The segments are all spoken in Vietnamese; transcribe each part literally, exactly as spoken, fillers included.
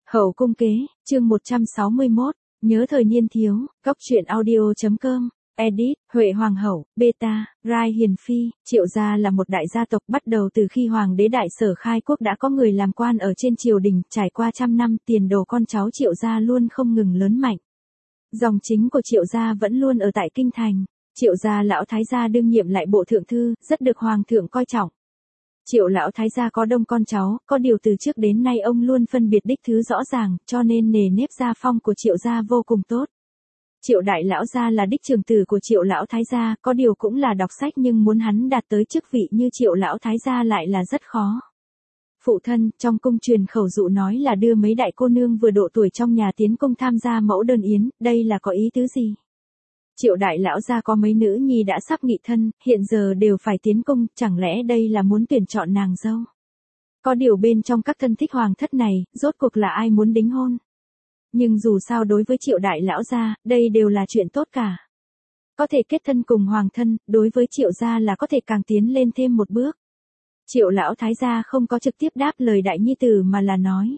Hậu cung kế, chương một trăm sáu mươi mốt, nhớ thời niên thiếu, góc truyện audio.com, edit, Huệ Hoàng hậu, beta, Rai Hiền Phi, Triệu gia là một đại gia tộc bắt đầu từ khi Hoàng đế Đại Sở khai quốc đã có người làm quan ở trên triều đình, trải qua trăm năm tiền đồ con cháu Triệu gia luôn không ngừng lớn mạnh. Dòng chính của Triệu gia vẫn luôn ở tại Kinh Thành, Triệu gia lão thái gia đương nhiệm lại bộ thượng thư, rất được Hoàng thượng coi trọng. Triệu lão thái gia có đông con cháu, có điều từ trước đến nay ông luôn phân biệt đích thứ rõ ràng, cho nên nề nếp gia phong của Triệu gia vô cùng tốt. Triệu đại lão gia là đích trưởng tử của Triệu lão thái gia, có điều cũng là đọc sách nhưng muốn hắn đạt tới chức vị như Triệu lão thái gia lại là rất khó. Phụ thân, trong cung truyền khẩu dụ nói là đưa mấy đại cô nương vừa độ tuổi trong nhà tiến cung tham gia mẫu đơn yến, đây là có ý tứ gì? Triệu đại lão gia có mấy nữ nhi đã sắp nghị thân, hiện giờ đều phải tiến cung, chẳng lẽ đây là muốn tuyển chọn nàng dâu? Có điều bên trong các thân thích hoàng thất này, rốt cuộc là ai muốn đính hôn? Nhưng dù sao đối với Triệu đại lão gia, đây đều là chuyện tốt cả. Có thể kết thân cùng hoàng thân, đối với Triệu gia là có thể càng tiến lên thêm một bước. Triệu lão thái gia không có trực tiếp đáp lời đại nhi tử mà là nói.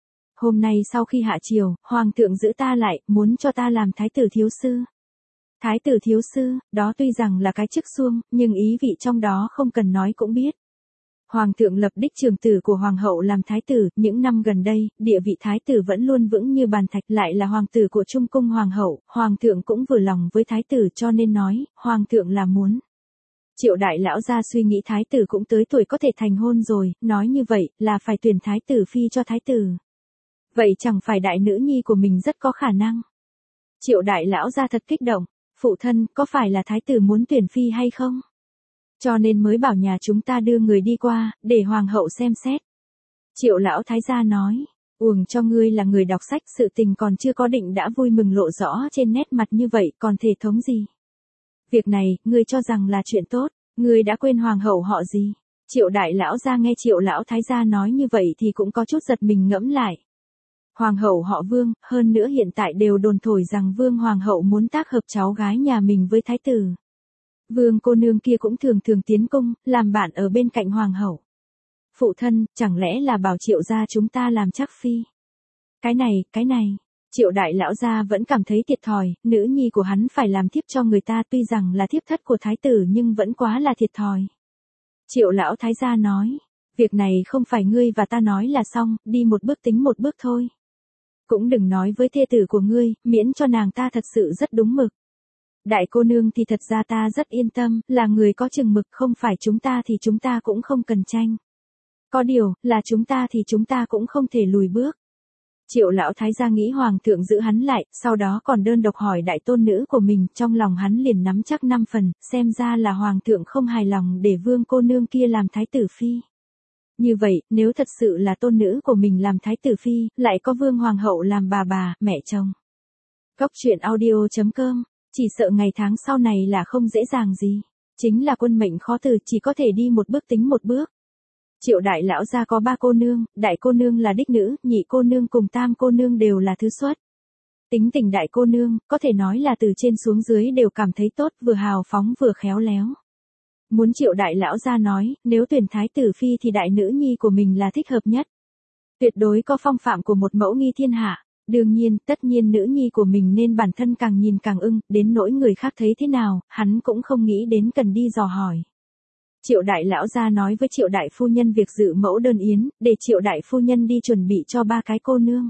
Hôm nay sau khi hạ triều, hoàng thượng giữ ta lại, muốn cho ta làm thái tử thiếu sư. Thái tử thiếu sư, đó tuy rằng là cái chức xuông, nhưng ý vị trong đó không cần nói cũng biết. Hoàng thượng lập đích trưởng tử của hoàng hậu làm thái tử, những năm gần đây, địa vị thái tử vẫn luôn vững như bàn thạch, lại là hoàng tử của trung cung hoàng hậu, hoàng thượng cũng vừa lòng với thái tử cho nên nói, hoàng thượng là muốn. Triệu đại lão gia suy nghĩ thái tử cũng tới tuổi có thể thành hôn rồi, nói như vậy, là phải tuyển thái tử phi cho thái tử. Vậy chẳng phải đại nữ nhi của mình rất có khả năng. Triệu đại lão gia thật kích động. Phụ thân, có phải là thái tử muốn tuyển phi hay không? Cho nên mới bảo nhà chúng ta đưa người đi qua, để hoàng hậu xem xét. Triệu lão thái gia nói, uổng cho ngươi là người đọc sách, sự tình còn chưa có định đã vui mừng lộ rõ trên nét mặt như vậy, còn thể thống gì? Việc này, ngươi cho rằng là chuyện tốt, ngươi đã quên hoàng hậu họ gì? Triệu đại lão gia nghe triệu lão thái gia nói như vậy thì cũng có chút giật mình ngẫm lại. Hoàng hậu họ Vương, hơn nữa hiện tại đều đồn thổi rằng Vương hoàng hậu muốn tác hợp cháu gái nhà mình với thái tử. Vương cô nương kia cũng thường thường tiến cung, làm bạn ở bên cạnh hoàng hậu. Phụ thân, chẳng lẽ là bảo Triệu gia chúng ta làm chắc phi? Cái này, cái này, Triệu đại lão gia vẫn cảm thấy thiệt thòi, nữ nhi của hắn phải làm thiếp cho người ta tuy rằng là thiếp thất của thái tử nhưng vẫn quá là thiệt thòi. Triệu lão thái gia nói, việc này không phải ngươi và ta nói là xong, đi một bước tính một bước thôi. Cũng đừng nói với thê tử của ngươi, miễn cho nàng ta thật sự rất đúng mực. Đại cô nương thì thật ra ta rất yên tâm, là người có chừng mực, không phải chúng ta thì chúng ta cũng không cần tranh. Có điều, là chúng ta thì chúng ta cũng không thể lùi bước. Triệu lão thái gia nghĩ hoàng thượng giữ hắn lại, sau đó còn đơn độc hỏi đại tôn nữ của mình, trong lòng hắn liền nắm chắc năm phần, xem ra là hoàng thượng không hài lòng để Vương cô nương kia làm thái tử phi. Như vậy, nếu thật sự là tôn nữ của mình làm thái tử phi, lại có Vương hoàng hậu làm bà bà, mẹ chồng. Góc truyện audio.com, chỉ sợ ngày tháng sau này là không dễ dàng gì. Chính là quân mệnh khó từ, chỉ có thể đi một bước tính một bước. Triệu đại lão gia có ba cô nương, đại cô nương là đích nữ, nhị cô nương cùng tam cô nương đều là thứ xuất. Tính tình đại cô nương, có thể nói là từ trên xuống dưới đều cảm thấy tốt, vừa hào phóng vừa khéo léo. Muốn Triệu đại lão gia nói, nếu tuyển thái tử phi thì đại nữ nhi của mình là thích hợp nhất. Tuyệt đối có phong phạm của một mẫu nghi thiên hạ. Đương nhiên, tất nhiên nữ nhi của mình nên bản thân càng nhìn càng ưng, đến nỗi người khác thấy thế nào, hắn cũng không nghĩ đến cần đi dò hỏi. Triệu đại lão gia nói với Triệu đại phu nhân việc dự mẫu đơn yến, để Triệu đại phu nhân đi chuẩn bị cho ba cái cô nương.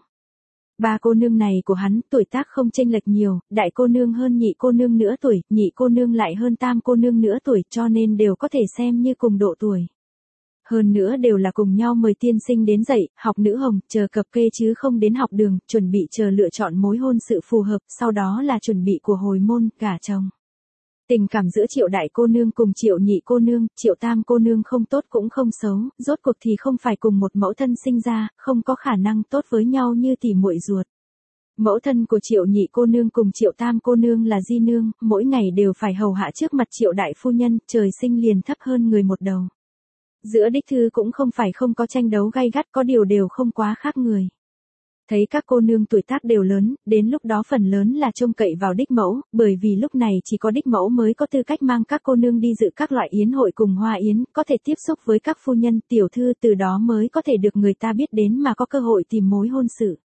Ba cô nương này của hắn, tuổi tác không chênh lệch nhiều, đại cô nương hơn nhị cô nương nửa tuổi, nhị cô nương lại hơn tam cô nương nửa tuổi, cho nên đều có thể xem như cùng độ tuổi. Hơn nữa đều là cùng nhau mời tiên sinh đến dạy, học nữ hồng, chờ cập kê chứ không đến học đường, chuẩn bị chờ lựa chọn mối hôn sự phù hợp, sau đó là chuẩn bị của hồi môn, gả chồng. Tình cảm giữa Triệu đại cô nương cùng Triệu nhị cô nương, Triệu tam cô nương không tốt cũng không xấu, rốt cuộc thì không phải cùng một mẫu thân sinh ra, không có khả năng tốt với nhau như tỉ muội ruột. Mẫu thân của Triệu nhị cô nương cùng Triệu tam cô nương là di nương, mỗi ngày đều phải hầu hạ trước mặt Triệu đại phu nhân, trời sinh liền thấp hơn người một đầu. Giữa đích thư cũng không phải không có tranh đấu gay gắt, có điều đều không quá khác người. Thấy các cô nương tuổi tác đều lớn, đến lúc đó phần lớn là trông cậy vào đích mẫu, bởi vì lúc này chỉ có đích mẫu mới có tư cách mang các cô nương đi dự các loại yến hội cùng hoa yến, có thể tiếp xúc với các phu nhân, tiểu thư, từ đó mới có thể được người ta biết đến mà có cơ hội tìm mối hôn sự.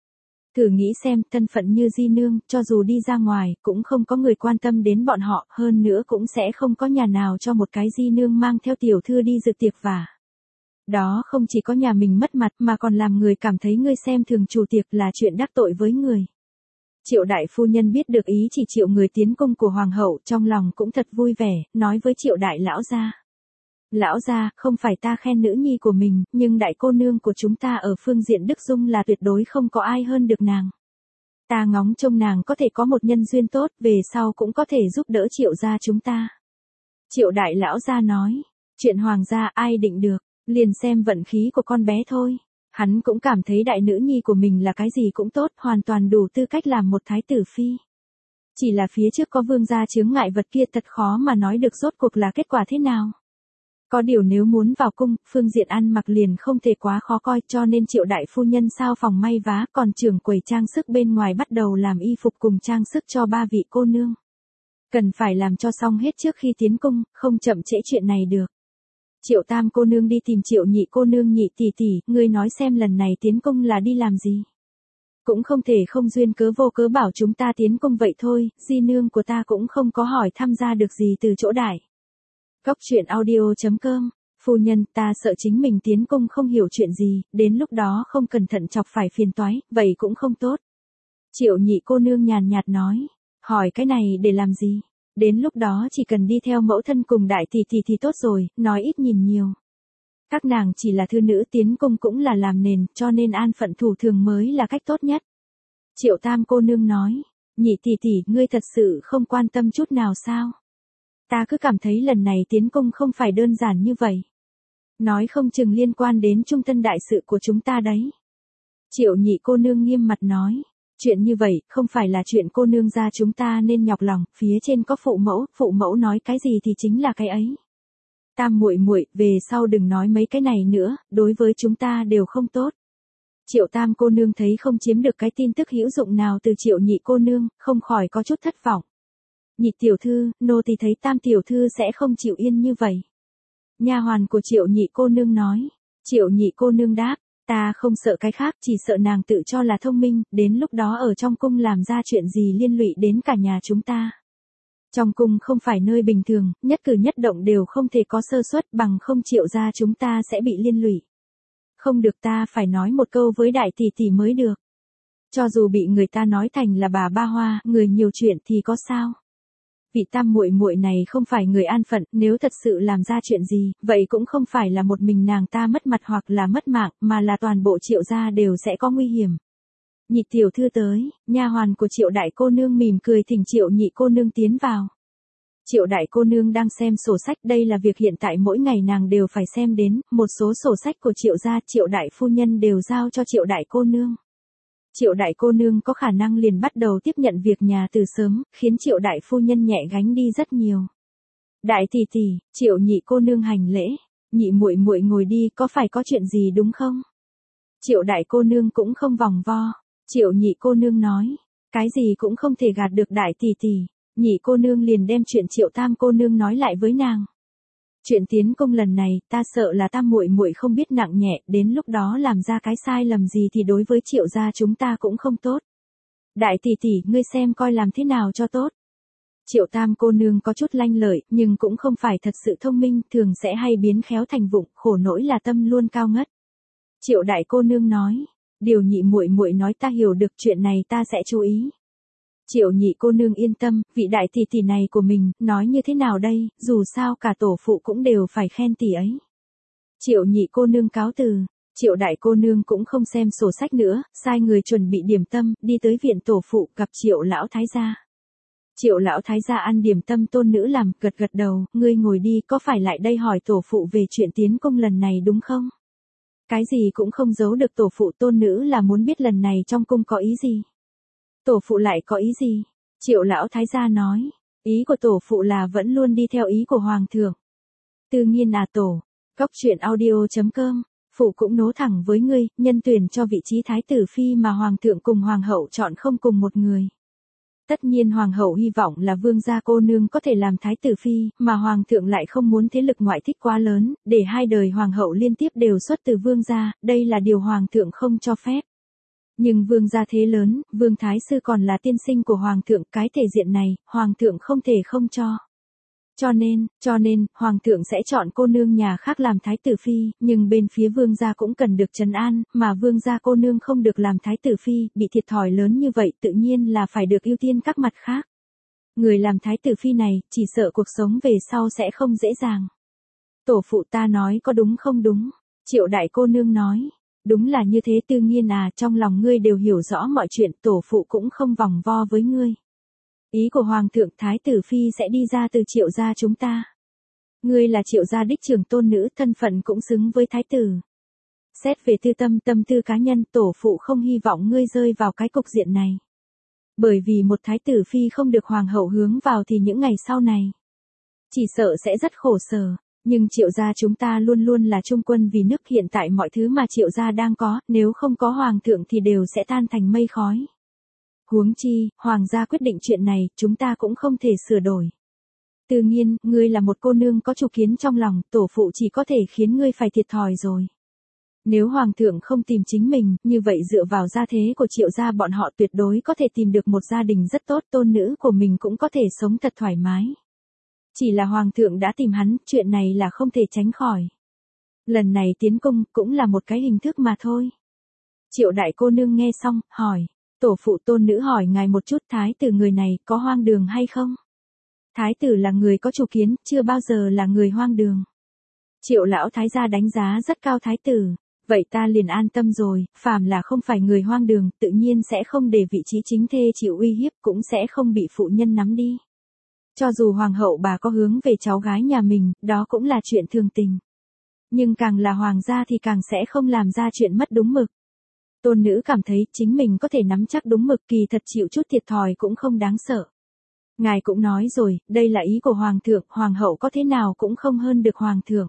Thử nghĩ xem, thân phận như di nương, cho dù đi ra ngoài, cũng không có người quan tâm đến bọn họ, hơn nữa cũng sẽ không có nhà nào cho một cái di nương mang theo tiểu thư đi dự tiệc vả. Đó không chỉ có nhà mình mất mặt mà còn làm người cảm thấy ngươi xem thường chủ tiệc là chuyện đắc tội với người. Triệu đại phu nhân biết được ý chỉ triệu người tiến cung của hoàng hậu, trong lòng cũng thật vui vẻ, nói với triệu đại lão gia. Lão gia, không phải ta khen nữ nhi của mình, nhưng đại cô nương của chúng ta ở phương diện đức dung là tuyệt đối không có ai hơn được nàng. Ta ngóng trông nàng có thể có một nhân duyên tốt, về sau cũng có thể giúp đỡ triệu gia chúng ta. Triệu đại lão gia nói, chuyện hoàng gia ai định được, liền xem vận khí của con bé thôi. Hắn cũng cảm thấy đại nữ nhi của mình là cái gì cũng tốt, hoàn toàn đủ tư cách làm một thái tử phi. Chỉ là phía trước có vương gia chướng ngại vật kia thật khó mà nói được rốt cuộc là kết quả thế nào. Có điều nếu muốn vào cung, phương diện ăn mặc liền không thể quá khó coi, cho nên triệu đại phu nhân sao phòng may vá, còn trưởng quầy trang sức bên ngoài bắt đầu làm y phục cùng trang sức cho ba vị cô nương. Cần phải làm cho xong hết trước khi tiến cung, không chậm trễ chuyện này được. Triệu tam cô nương đi tìm triệu nhị cô nương, nhị tỷ tỷ, ngươi nói xem lần này tiến cung là đi làm gì? Cũng không thể không duyên cớ vô cớ bảo chúng ta tiến cung vậy thôi, di nương của ta cũng không có hỏi tham gia được gì từ chỗ đại. Cóc truyện audio chấm com, phu nhân, ta sợ chính mình tiến cung không hiểu chuyện gì, đến lúc đó không cẩn thận chọc phải phiền toái, vậy cũng không tốt. Triệu nhị cô nương nhàn nhạt nói, hỏi cái này để làm gì? Đến lúc đó chỉ cần đi theo mẫu thân cùng đại tỷ tỷ thì tốt rồi, nói ít nhìn nhiều. Các nàng chỉ là thư nữ, tiến cung cũng là làm nền, cho nên an phận thủ thường mới là cách tốt nhất. Triệu tam cô nương nói, nhị tỷ tỷ, ngươi thật sự không quan tâm chút nào sao? Ta cứ cảm thấy lần này tiến cung không phải đơn giản như vậy. Nói không chừng liên quan đến trung thân đại sự của chúng ta đấy. Triệu nhị cô nương nghiêm mặt nói, chuyện như vậy không phải là chuyện cô nương gia chúng ta nên nhọc lòng, phía trên có phụ mẫu, phụ mẫu nói cái gì thì chính là cái ấy. Tam muội muội, về sau đừng nói mấy cái này nữa, đối với chúng ta đều không tốt. Triệu tam cô nương thấy không chiếm được cái tin tức hữu dụng nào từ triệu nhị cô nương, không khỏi có chút thất vọng. Nhị tiểu thư, nô tỳ thấy tam tiểu thư sẽ không chịu yên như vậy. Nha hoàn của triệu nhị cô nương nói. Triệu nhị cô nương đáp, ta không sợ cái khác, chỉ sợ nàng tự cho là thông minh, đến lúc đó ở trong cung làm ra chuyện gì liên lụy đến cả nhà chúng ta. Trong cung không phải nơi bình thường, nhất cử nhất động đều không thể có sơ suất, bằng không triệu gia chúng ta sẽ bị liên lụy. Không được, ta phải nói một câu với đại tỷ tỷ mới được. Cho dù bị người ta nói thành là bà ba hoa, người nhiều chuyện thì có sao? Vị tam muội muội này không phải người an phận, nếu thật sự làm ra chuyện gì, vậy cũng không phải là một mình nàng ta mất mặt hoặc là mất mạng, mà là toàn bộ triệu gia đều sẽ có nguy hiểm. Nhị tiểu thư tới, nha hoàn của triệu đại cô nương mỉm cười thỉnh triệu nhị cô nương tiến vào. Triệu đại cô nương đang xem sổ sách, đây là việc hiện tại mỗi ngày nàng đều phải xem đến, một số sổ sách của triệu gia, triệu đại phu nhân đều giao cho triệu đại cô nương. Triệu đại cô nương có khả năng liền bắt đầu tiếp nhận việc nhà từ sớm, khiến triệu đại phu nhân nhẹ gánh đi rất nhiều. Đại tỷ tỷ, triệu nhị cô nương hành lễ, nhị muội muội ngồi đi, có phải có chuyện gì đúng không? Triệu đại cô nương cũng không vòng vo, triệu nhị cô nương nói, cái gì cũng không thể gạt được đại tỷ tỷ, nhị cô nương liền đem chuyện triệu tam cô nương nói lại với nàng. Chuyện tiến cung lần này, ta sợ là tam muội muội không biết nặng nhẹ, đến lúc đó làm ra cái sai lầm gì thì đối với triệu gia chúng ta cũng không tốt. Đại tỷ tỷ, ngươi xem coi làm thế nào cho tốt. Triệu tam cô nương có chút lanh lợi, nhưng cũng không phải thật sự thông minh, thường sẽ hay biến khéo thành vụng, khổ nỗi là tâm luôn cao ngất. Triệu đại cô nương nói, điều nhị muội muội nói ta hiểu được, chuyện này ta sẽ chú ý. Triệu nhị cô nương yên tâm, vị đại tỷ tỷ này của mình, nói như thế nào đây, dù sao cả tổ phụ cũng đều phải khen tỷ ấy. Triệu nhị cô nương cáo từ, triệu đại cô nương cũng không xem sổ sách nữa, sai người chuẩn bị điểm tâm, đi tới viện tổ phụ, gặp triệu lão thái gia. Triệu lão thái gia ăn điểm tâm tôn nữ làm, gật gật đầu, ngươi ngồi đi, có phải lại đây hỏi tổ phụ về chuyện tiến cung lần này đúng không? Cái gì cũng không giấu được tổ phụ, tôn nữ là muốn biết lần này trong cung có ý gì. Tổ phụ lại có ý gì? Triệu lão thái gia nói, ý của tổ phụ là vẫn luôn đi theo ý của hoàng thượng. Tự nhiên à tổ, cóc truyện audio chấm com, phụ cũng nố thẳng với ngươi, nhân tuyển cho vị trí thái tử phi mà hoàng thượng cùng hoàng hậu chọn không cùng một người. Tất nhiên hoàng hậu hy vọng là vương gia cô nương có thể làm thái tử phi, mà hoàng thượng lại không muốn thế lực ngoại thích quá lớn, để hai đời hoàng hậu liên tiếp đều xuất từ vương gia, đây là điều hoàng thượng không cho phép. Nhưng vương gia thế lớn, vương thái sư còn là tiên sinh của hoàng thượng, cái thể diện này, hoàng thượng không thể không cho. Cho nên, cho nên, hoàng thượng sẽ chọn cô nương nhà khác làm thái tử phi, nhưng bên phía vương gia cũng cần được trấn an, mà vương gia cô nương không được làm thái tử phi, bị thiệt thòi lớn như vậy tự nhiên là phải được ưu tiên các mặt khác. Người làm thái tử phi này, chỉ sợ cuộc sống về sau sẽ không dễ dàng. Tổ phụ ta nói có đúng không đúng? Triệu đại cô nương nói. Đúng là như thế Tư Nghiên à, trong lòng ngươi đều hiểu rõ mọi chuyện, tổ phụ cũng không vòng vo với ngươi. Ý của hoàng thượng thái tử phi sẽ đi ra từ Triệu gia chúng ta. Ngươi là Triệu gia đích trưởng tôn nữ, thân phận cũng xứng với thái tử. Xét về tư tâm tâm tư cá nhân, tổ phụ không hy vọng ngươi rơi vào cái cục diện này. Bởi vì một thái tử phi không được hoàng hậu hướng vào thì những ngày sau này, chỉ sợ sẽ rất khổ sở. Nhưng Triệu gia chúng ta luôn luôn là trung quân vì nước, hiện tại mọi thứ mà Triệu gia đang có, nếu không có hoàng thượng thì đều sẽ tan thành mây khói. Huống chi, hoàng gia quyết định chuyện này, chúng ta cũng không thể sửa đổi. Tư Nghiên, ngươi là một cô nương có chủ kiến trong lòng, tổ phụ chỉ có thể khiến ngươi phải thiệt thòi rồi. Nếu hoàng thượng không tìm chính mình, như vậy dựa vào gia thế của Triệu gia bọn họ tuyệt đối có thể tìm được một gia đình rất tốt, tôn nữ của mình cũng có thể sống thật thoải mái. Chỉ là hoàng thượng đã tìm hắn, chuyện này là không thể tránh khỏi. Lần này tiến cung cũng là một cái hình thức mà thôi. Triệu đại cô nương nghe xong, hỏi. Tổ phụ tôn nữ hỏi ngài một chút, thái tử người này có hoang đường hay không? Thái tử là người có chủ kiến, chưa bao giờ là người hoang đường. Triệu lão thái gia đánh giá rất cao thái tử. Vậy ta liền an tâm rồi, phàm là không phải người hoang đường, tự nhiên sẽ không để vị trí chính thê chịu uy hiếp, cũng sẽ không bị phụ nhân nắm đi. Cho dù hoàng hậu bà có hướng về cháu gái nhà mình, đó cũng là chuyện thường tình. Nhưng càng là hoàng gia thì càng sẽ không làm ra chuyện mất đúng mực. Tôn nữ cảm thấy chính mình có thể nắm chắc đúng mực, kỳ thật chịu chút thiệt thòi cũng không đáng sợ. Ngài cũng nói rồi, đây là ý của hoàng thượng, hoàng hậu có thế nào cũng không hơn được hoàng thượng.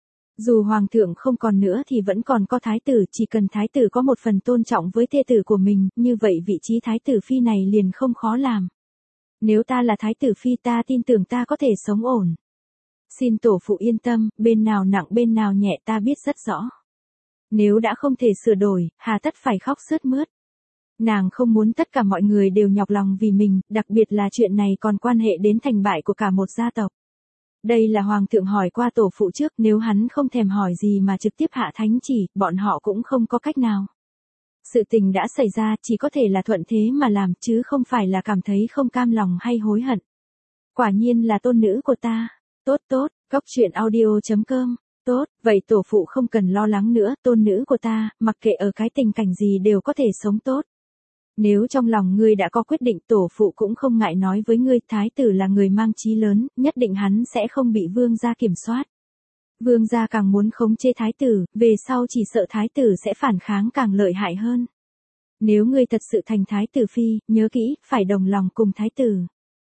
Dù hoàng thượng không còn nữa thì vẫn còn có thái tử, chỉ cần thái tử có một phần tôn trọng với thê tử của mình, như vậy vị trí thái tử phi này liền không khó làm. Nếu ta là thái tử phi ta tin tưởng ta có thể sống ổn. Xin tổ phụ yên tâm, bên nào nặng bên nào nhẹ ta biết rất rõ. Nếu đã không thể sửa đổi, hà tất phải khóc sướt mướt. Nàng không muốn tất cả mọi người đều nhọc lòng vì mình, đặc biệt là chuyện này còn quan hệ đến thành bại của cả một gia tộc. Đây là hoàng thượng hỏi qua tổ phụ trước, nếu hắn không thèm hỏi gì mà trực tiếp hạ thánh chỉ, bọn họ cũng không có cách nào. Sự tình đã xảy ra, chỉ có thể là thuận thế mà làm, chứ không phải là cảm thấy không cam lòng hay hối hận. Quả nhiên là tôn nữ của ta. Tốt tốt, cóc truyện audio chấm com. Tốt, vậy tổ phụ không cần lo lắng nữa, tôn nữ của ta, mặc kệ ở cái tình cảnh gì đều có thể sống tốt. Nếu trong lòng ngươi đã có quyết định, tổ phụ cũng không ngại nói với ngươi, thái tử là người mang chí lớn, nhất định hắn sẽ không bị vương gia kiểm soát. Vương gia càng muốn khống chế thái tử, về sau chỉ sợ thái tử sẽ phản kháng càng lợi hại hơn. Nếu ngươi thật sự thành thái tử phi, nhớ kỹ, phải đồng lòng cùng thái tử.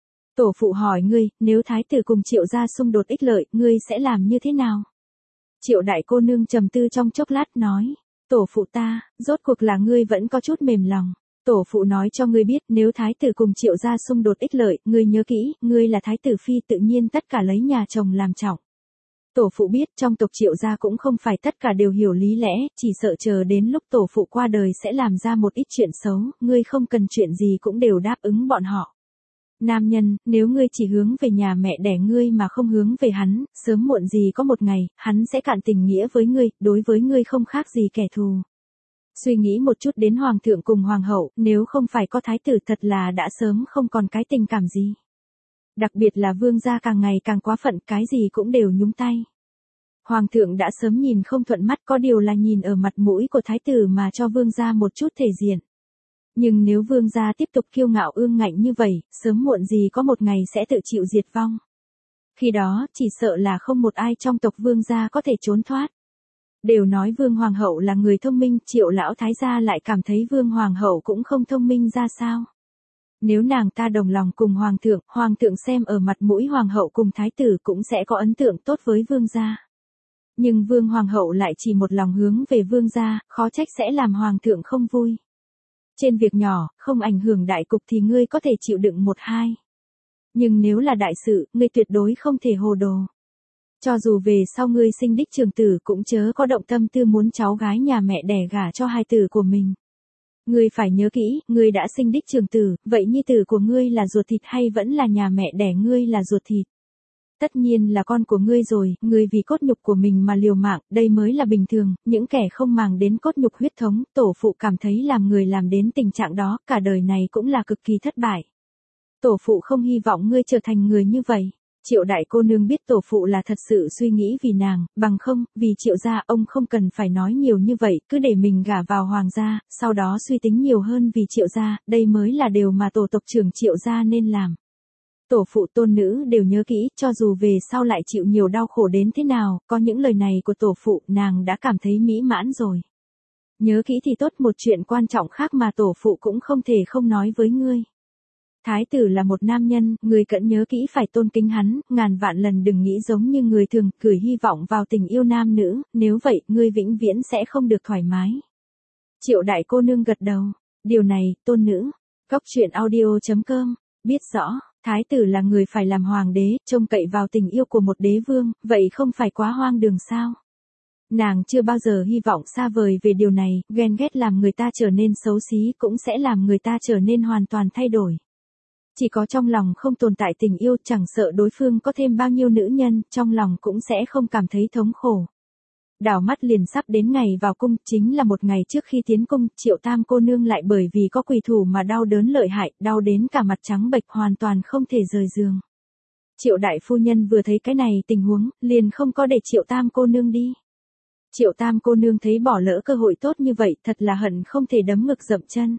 Tổ phụ hỏi ngươi, nếu thái tử cùng Triệu gia xung đột ích lợi, ngươi sẽ làm như thế nào? Triệu đại cô nương trầm tư trong chốc lát nói, tổ phụ ta, rốt cuộc là ngươi vẫn có chút mềm lòng. Tổ phụ nói cho ngươi biết, nếu thái tử cùng Triệu gia xung đột ích lợi, ngươi nhớ kỹ, ngươi là thái tử phi tự nhiên tất cả lấy nhà chồng làm trọng. Tổ phụ biết trong tộc Triệu gia cũng không phải tất cả đều hiểu lý lẽ, chỉ sợ chờ đến lúc tổ phụ qua đời sẽ làm ra một ít chuyện xấu, ngươi không cần chuyện gì cũng đều đáp ứng bọn họ. Nam nhân, nếu ngươi chỉ hướng về nhà mẹ đẻ ngươi mà không hướng về hắn, sớm muộn gì có một ngày, hắn sẽ cạn tình nghĩa với ngươi, đối với ngươi không khác gì kẻ thù. Suy nghĩ một chút đến hoàng thượng cùng hoàng hậu, nếu không phải có thái tử thật là đã sớm không còn cái tình cảm gì. Đặc biệt là vương gia càng ngày càng quá phận, cái gì cũng đều nhúng tay. Hoàng thượng đã sớm nhìn không thuận mắt, có điều là nhìn ở mặt mũi của thái tử mà cho vương gia một chút thể diện. Nhưng nếu vương gia tiếp tục kiêu ngạo ương ngạnh như vậy, sớm muộn gì có một ngày sẽ tự chịu diệt vong. Khi đó, chỉ sợ là không một ai trong tộc vương gia có thể trốn thoát. Đều nói vương hoàng hậu là người thông minh, Triệu lão thái gia lại cảm thấy vương hoàng hậu cũng không thông minh ra sao. Nếu nàng ta đồng lòng cùng hoàng thượng, hoàng thượng xem ở mặt mũi hoàng hậu cùng thái tử cũng sẽ có ấn tượng tốt với vương gia. Nhưng vương hoàng hậu lại chỉ một lòng hướng về vương gia, khó trách sẽ làm hoàng thượng không vui. Trên việc nhỏ, không ảnh hưởng đại cục thì ngươi có thể chịu đựng một hai. Nhưng nếu là đại sự, ngươi tuyệt đối không thể hồ đồ. Cho dù về sau ngươi sinh đích trường tử cũng chớ có động tâm tư muốn cháu gái nhà mẹ đẻ gả cho hai tử của mình. Ngươi phải nhớ kỹ, ngươi đã sinh đích trưởng tử, vậy nhi tử của ngươi là ruột thịt hay vẫn là nhà mẹ đẻ ngươi là ruột thịt? Tất nhiên là con của ngươi rồi, ngươi vì cốt nhục của mình mà liều mạng, đây mới là bình thường, những kẻ không màng đến cốt nhục huyết thống, tổ phụ cảm thấy làm người làm đến tình trạng đó, cả đời này cũng là cực kỳ thất bại. Tổ phụ không hy vọng ngươi trở thành người như vậy. Triệu đại cô nương biết tổ phụ là thật sự suy nghĩ vì nàng, bằng không, vì Triệu gia ông không cần phải nói nhiều như vậy, cứ để mình gả vào hoàng gia, sau đó suy tính nhiều hơn vì Triệu gia, đây mới là điều mà tổ tộc trưởng Triệu gia nên làm. Tổ phụ tôn nữ đều nhớ kỹ, cho dù về sau lại chịu nhiều đau khổ đến thế nào, có những lời này của tổ phụ, nàng đã cảm thấy mỹ mãn rồi. Nhớ kỹ thì tốt, một chuyện quan trọng khác mà tổ phụ cũng không thể không nói với ngươi. Thái tử là một nam nhân, người cẩn nhớ kỹ phải tôn kính hắn, ngàn vạn lần đừng nghĩ giống như người thường, gửi hy vọng vào tình yêu nam nữ, nếu vậy, ngươi vĩnh viễn sẽ không được thoải mái. Triệu đại cô nương gật đầu, điều này, tôn nữ, góc truyện audio chấm com, biết rõ, thái tử là người phải làm hoàng đế, trông cậy vào tình yêu của một đế vương, vậy không phải quá hoang đường sao? Nàng chưa bao giờ hy vọng xa vời về điều này, ghen ghét làm người ta trở nên xấu xí cũng sẽ làm người ta trở nên hoàn toàn thay đổi. Chỉ có trong lòng không tồn tại tình yêu, chẳng sợ đối phương có thêm bao nhiêu nữ nhân, trong lòng cũng sẽ không cảm thấy thống khổ. Đảo mắt liền sắp đến ngày vào cung, chính là một ngày trước khi tiến cung, Triệu tam cô nương lại bởi vì có quỷ thủ mà đau đớn lợi hại, đau đến cả mặt trắng bệch hoàn toàn không thể rời giường. Triệu đại phu nhân vừa thấy cái này tình huống, liền không có để Triệu tam cô nương đi. Triệu tam cô nương thấy bỏ lỡ cơ hội tốt như vậy, thật là hận không thể đấm ngực dậm chân.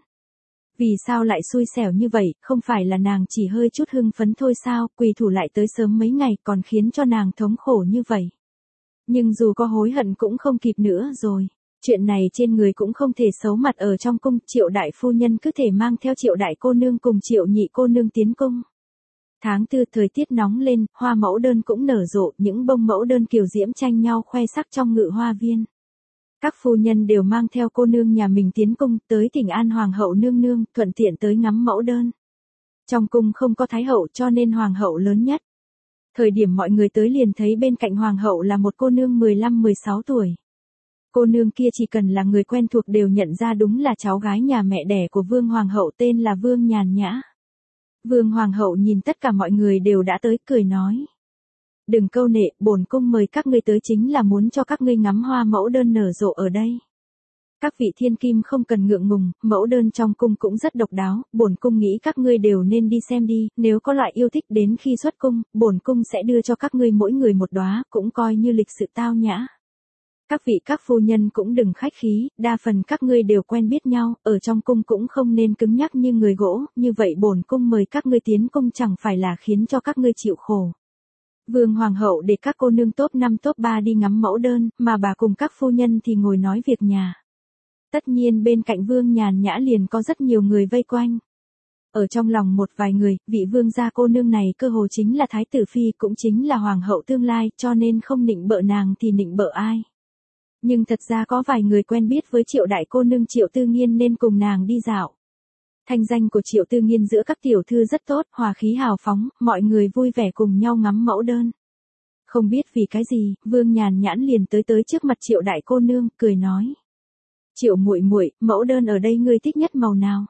Vì sao lại xui xẻo như vậy, không phải là nàng chỉ hơi chút hưng phấn thôi sao, quỷ thủ lại tới sớm mấy ngày còn khiến cho nàng thống khổ như vậy. Nhưng dù có hối hận cũng không kịp nữa rồi. Chuyện này trên người cũng không thể xấu mặt ở trong cung, Triệu đại phu nhân cứ thể mang theo Triệu đại cô nương cùng Triệu nhị cô nương tiến cung. Tháng tư thời tiết nóng lên, hoa mẫu đơn cũng nở rộ, những bông mẫu đơn kiều diễm tranh nhau khoe sắc trong ngự hoa viên. Các phu nhân đều mang theo cô nương nhà mình tiến cung, tới thỉnh an hoàng hậu nương nương, thuận tiện tới ngắm mẫu đơn. Trong cung không có thái hậu cho nên hoàng hậu lớn nhất. Thời điểm mọi người tới liền thấy bên cạnh hoàng hậu là một cô nương mười lăm mười sáu tuổi. Cô nương kia chỉ cần là người quen thuộc đều nhận ra đúng là cháu gái nhà mẹ đẻ của vương hoàng hậu, tên là Vương Nhàn Nhã. Vương hoàng hậu nhìn tất cả mọi người đều đã tới, cười nói. Đừng câu nệ, bổn cung mời các ngươi tới chính là muốn cho các ngươi ngắm hoa mẫu đơn nở rộ ở đây. Các vị thiên kim không cần ngượng ngùng, mẫu đơn trong cung cũng rất độc đáo, bổn cung nghĩ các ngươi đều nên đi xem đi, nếu có loại yêu thích đến khi xuất cung, bổn cung sẽ đưa cho các ngươi mỗi người một đóa, cũng coi như lịch sự tao nhã. Các vị các phu nhân cũng đừng khách khí, đa phần các ngươi đều quen biết nhau, ở trong cung cũng không nên cứng nhắc như người gỗ, như vậy bổn cung mời các ngươi tiến cung chẳng phải là khiến cho các ngươi chịu khổ. Vương hoàng hậu để các cô nương top năm top ba đi ngắm mẫu đơn, mà bà cùng các phu nhân thì ngồi nói việc nhà. Tất nhiên bên cạnh Vương Nhàn Nhã liền có rất nhiều người vây quanh. Ở trong lòng một vài người, vị vương gia cô nương này cơ hồ chính là thái tử phi, cũng chính là hoàng hậu tương lai, cho nên không nịnh bợ nàng thì nịnh bợ ai. Nhưng thật ra có vài người quen biết với Triệu đại cô nương Triệu Tư Nghiên nên cùng nàng đi dạo. Thanh danh của Triệu Tư Nghiên giữa các tiểu thư rất tốt, hòa khí hào phóng, mọi người vui vẻ cùng nhau ngắm mẫu đơn. Không biết vì cái gì, Vương Nhàn Nhãn liền tới tới trước mặt Triệu đại cô nương, cười nói. Triệu muội muội, mẫu đơn ở đây ngươi thích nhất màu nào?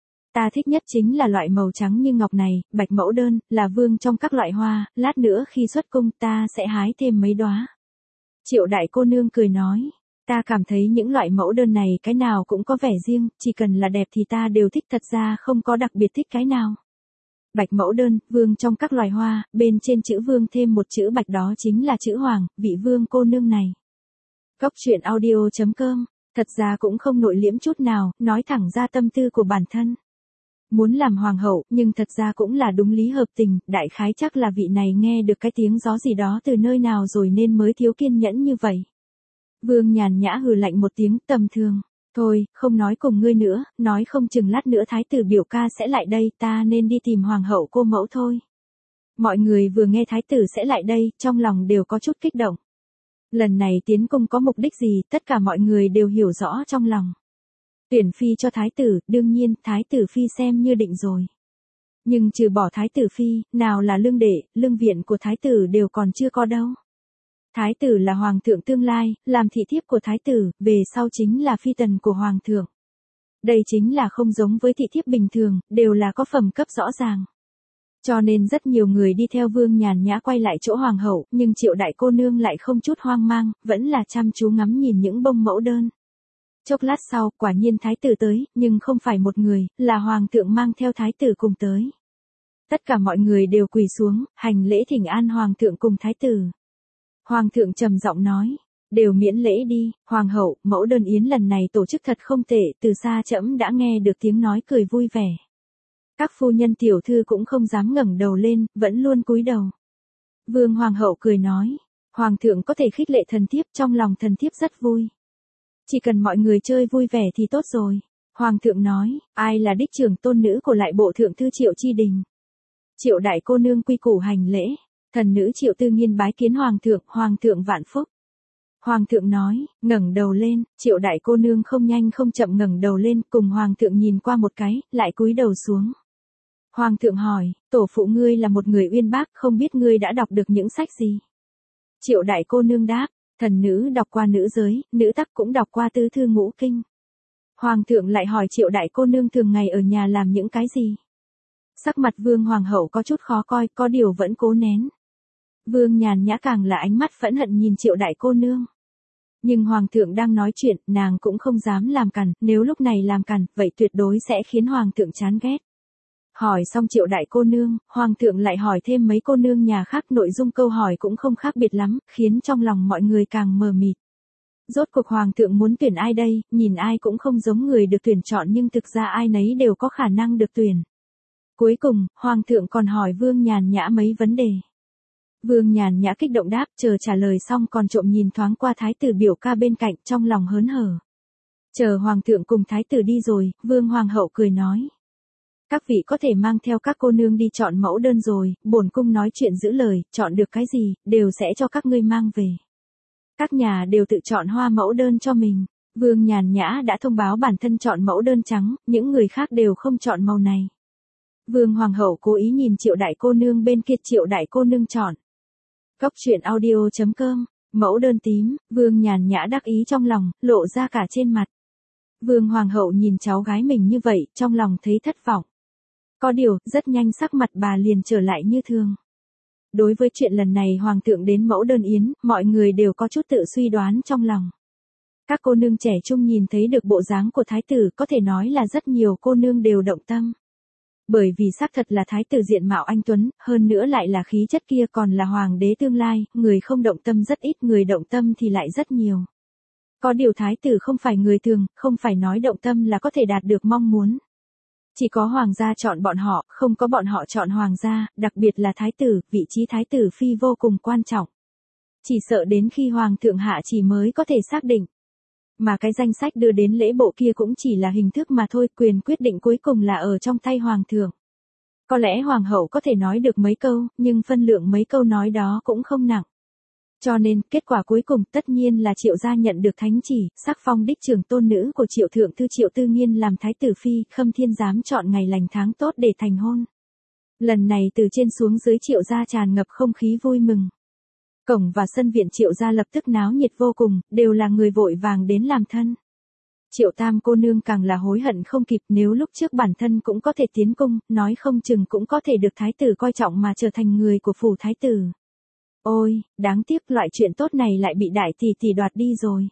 Ta thích nhất chính là loại màu trắng như ngọc này, bạch mẫu đơn, là vương trong các loại hoa, lát nữa khi xuất cung ta sẽ hái thêm mấy đóa. Triệu đại cô nương cười nói. Ta cảm thấy những loại mẫu đơn này cái nào cũng có vẻ riêng, chỉ cần là đẹp thì ta đều thích, thật ra không có đặc biệt thích cái nào. Bạch mẫu đơn, vương trong các loài hoa, bên trên chữ vương thêm một chữ bạch đó chính là chữ hoàng, vị vương cô nương này. Góc truyện audio chấm com, thật ra cũng không nội liễm chút nào, nói thẳng ra tâm tư của bản thân. Muốn làm hoàng hậu, nhưng thật ra cũng là đúng lý hợp tình, đại khái chắc là vị này nghe được cái tiếng gió gì đó từ nơi nào rồi nên mới thiếu kiên nhẫn như vậy. Vương Nhàn Nhã hừ lạnh một tiếng, tầm thường. Thôi, không nói cùng ngươi nữa, nói không chừng lát nữa thái tử biểu ca sẽ lại đây, ta nên đi tìm hoàng hậu cô mẫu thôi. Mọi người vừa nghe thái tử sẽ lại đây, trong lòng đều có chút kích động. Lần này tiến cung có mục đích gì, tất cả mọi người đều hiểu rõ trong lòng. Tuyển phi cho thái tử, đương nhiên, thái tử phi xem như định rồi. Nhưng trừ bỏ thái tử phi, nào là lương đệ, lương viện của thái tử đều còn chưa có đâu. Thái tử là hoàng thượng tương lai, làm thị thiếp của thái tử, về sau chính là phi tần của hoàng thượng. Đây chính là không giống với thị thiếp bình thường, đều là có phẩm cấp rõ ràng. Cho nên rất nhiều người đi theo Vương Nhàn Nhã quay lại chỗ hoàng hậu, nhưng Triệu đại cô nương lại không chút hoang mang, vẫn là chăm chú ngắm nhìn những bông mẫu đơn. Chốc lát sau, quả nhiên thái tử tới, nhưng không phải một người, là hoàng thượng mang theo thái tử cùng tới. Tất cả mọi người đều quỳ xuống, hành lễ thỉnh an hoàng thượng cùng thái tử. Hoàng thượng trầm giọng nói, đều miễn lễ đi, hoàng hậu, mẫu đơn yến lần này tổ chức thật không tệ, từ xa trẫm đã nghe được tiếng nói cười vui vẻ. Các phu nhân tiểu thư cũng không dám ngẩng đầu lên, vẫn luôn cúi đầu. Vương hoàng hậu cười nói, hoàng thượng có thể khích lệ thần thiếp, trong lòng thần thiếp rất vui. Chỉ cần mọi người chơi vui vẻ thì tốt rồi. Hoàng thượng nói, ai là đích trưởng tôn nữ của lại bộ thượng thư Triệu Chi Đình? Triệu đại cô nương quy củ hành lễ, thần nữ Triệu Tư Nghiên bái kiến hoàng thượng, hoàng thượng vạn phúc. Hoàng thượng nói, ngẩng đầu lên, Triệu đại cô nương không nhanh không chậm ngẩng đầu lên, cùng hoàng thượng nhìn qua một cái, lại cúi đầu xuống. Hoàng thượng hỏi, tổ phụ ngươi là một người uyên bác, không biết ngươi đã đọc được những sách gì? Triệu đại cô nương đáp, thần nữ đọc qua nữ giới, nữ tắc cũng đọc qua tứ thư ngũ kinh. Hoàng thượng lại hỏi Triệu đại cô nương thường ngày ở nhà làm những cái gì? Sắc mặt Vương hoàng hậu có chút khó coi, có điều vẫn cố nén. Vương Nhàn Nhã càng là ánh mắt phẫn hận nhìn Triệu đại cô nương. Nhưng hoàng thượng đang nói chuyện, nàng cũng không dám làm cằn, nếu lúc này làm cằn, vậy tuyệt đối sẽ khiến hoàng thượng chán ghét. Hỏi xong Triệu đại cô nương, hoàng thượng lại hỏi thêm mấy cô nương nhà khác, nội dung câu hỏi cũng không khác biệt lắm, khiến trong lòng mọi người càng mờ mịt. Rốt cuộc hoàng thượng muốn tuyển ai đây, nhìn ai cũng không giống người được tuyển chọn nhưng thực ra ai nấy đều có khả năng được tuyển. Cuối cùng, hoàng thượng còn hỏi Vương Nhàn Nhã mấy vấn đề. Vương Nhàn Nhã kích động đáp, chờ trả lời xong còn trộm nhìn thoáng qua thái tử biểu ca bên cạnh, trong lòng hớn hở. Chờ hoàng thượng cùng thái tử đi rồi, Vương hoàng hậu cười nói. Các vị có thể mang theo các cô nương đi chọn mẫu đơn rồi, bổn cung nói chuyện giữ lời, chọn được cái gì, đều sẽ cho các ngươi mang về. Các nhà đều tự chọn hoa mẫu đơn cho mình. Vương Nhàn Nhã đã thông báo bản thân chọn mẫu đơn trắng, những người khác đều không chọn màu này. Vương hoàng hậu cố ý nhìn Triệu đại cô nương bên kia, Triệu đại cô nương chọn. Góc truyện audio chấm com, mẫu đơn tím, Vương Nhàn Nhã đắc ý trong lòng, lộ ra cả trên mặt. Vương hoàng hậu nhìn cháu gái mình như vậy, trong lòng thấy thất vọng. Có điều, rất nhanh sắc mặt bà liền trở lại như thường. Đối với chuyện lần này hoàng thượng đến mẫu đơn yến, mọi người đều có chút tự suy đoán trong lòng. Các cô nương trẻ trung nhìn thấy được bộ dáng của thái tử, có thể nói là rất nhiều cô nương đều động tâm. Bởi vì xác thật là thái tử diện mạo anh tuấn, hơn nữa lại là khí chất kia, còn là hoàng đế tương lai, người không động tâm rất ít, người động tâm thì lại rất nhiều. Có điều thái tử không phải người thường, không phải nói động tâm là có thể đạt được mong muốn. Chỉ có hoàng gia chọn bọn họ, không có bọn họ chọn hoàng gia, đặc biệt là thái tử, vị trí thái tử phi vô cùng quan trọng. Chỉ sợ đến khi hoàng thượng hạ chỉ mới có thể xác định. Mà cái danh sách đưa đến lễ bộ kia cũng chỉ là hình thức mà thôi, quyền quyết định cuối cùng là ở trong tay hoàng thượng. Có lẽ hoàng hậu có thể nói được mấy câu, nhưng phân lượng mấy câu nói đó cũng không nặng. Cho nên, kết quả cuối cùng tất nhiên là Triệu gia nhận được thánh chỉ, sắc phong đích trưởng tôn nữ của Triệu thượng thư Triệu Tư Nghiên làm thái tử phi, Khâm Thiên Giám chọn ngày lành tháng tốt để thành hôn. Lần này từ trên xuống dưới Triệu gia tràn ngập không khí vui mừng. Cổng và sân viện Triệu gia lập tức náo nhiệt vô cùng, đều là người vội vàng đến làm thân. Triệu tam cô nương càng là hối hận không kịp, nếu lúc trước bản thân cũng có thể tiến cung, nói không chừng cũng có thể được thái tử coi trọng mà trở thành người của phủ thái tử. Ôi, đáng tiếc loại chuyện tốt này lại bị đại tỷ tỷ đoạt đi rồi.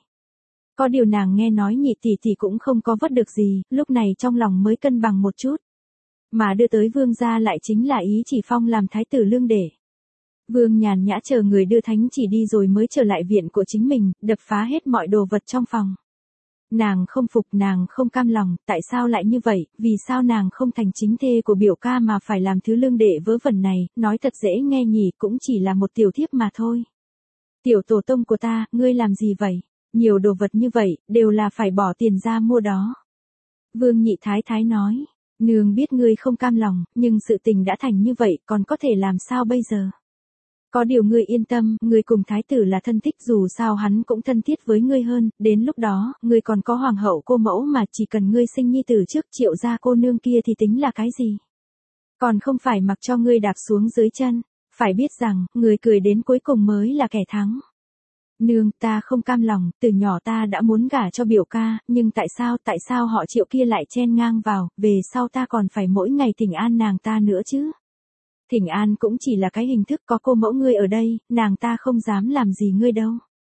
Có điều nàng nghe nói nhị tỷ tỷ cũng không có vất được gì, lúc này trong lòng mới cân bằng một chút. Mà đưa tới vương gia lại chính là ý chỉ phong làm thái tử lương để. Vương Nhàn Nhã chờ người đưa thánh chỉ đi rồi mới trở lại viện của chính mình, đập phá hết mọi đồ vật trong phòng. Nàng không phục, nàng không cam lòng, tại sao lại như vậy, vì sao nàng không thành chính thê của biểu ca mà phải làm thứ lương đệ vớ vẩn này, nói thật dễ nghe nhỉ, cũng chỉ là một tiểu thiếp mà thôi. Tiểu tổ tông của ta, ngươi làm gì vậy? Nhiều đồ vật như vậy, đều là phải bỏ tiền ra mua đó. Vương Nhị Thái Thái nói, nương biết ngươi không cam lòng, nhưng sự tình đã thành như vậy, còn có thể làm sao bây giờ? Có điều ngươi yên tâm, ngươi cùng thái tử là thân thích, dù sao hắn cũng thân thiết với ngươi hơn, đến lúc đó, ngươi còn có hoàng hậu cô mẫu mà, chỉ cần ngươi sinh nhi tử trước Triệu gia cô nương kia thì tính là cái gì? Còn không phải mặc cho ngươi đạp xuống dưới chân, phải biết rằng, người cười đến cuối cùng mới là kẻ thắng. Nương, ta không cam lòng, từ nhỏ ta đã muốn gả cho biểu ca, nhưng tại sao, tại sao họ Triệu kia lại chen ngang vào, về sau ta còn phải mỗi ngày thỉnh an nàng ta nữa chứ. Thỉnh an cũng chỉ là cái hình thức, có cô mẫu ngươi ở đây, nàng ta không dám làm gì ngươi đâu.